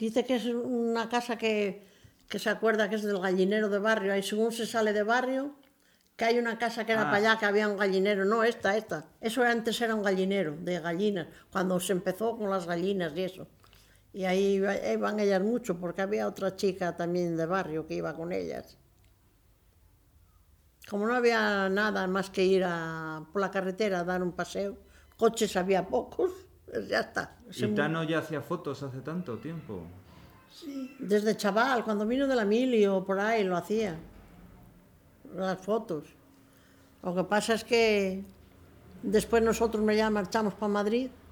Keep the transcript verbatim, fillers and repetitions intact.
Dice que es una casa que, que se acuerda que es del gallinero de barrio. Ahí según se sale de barrio, que hay una casa que era Ah. para allá, que había un gallinero. No, esta, esta. Eso antes era un gallinero de gallinas, cuando se empezó con las gallinas y eso. Y ahí iban ellas mucho, porque había otra chica también de barrio que iba con ellas. Como no había nada más que ir a, por la carretera a dar un paseo, coches había pocos, pues ya está. ¿Y Tano ya hacía fotos hace tanto tiempo? Desde chaval, cuando vino de la mili o por ahí lo hacía, las fotos. Lo que pasa es que después nosotros ya marchamos para Madrid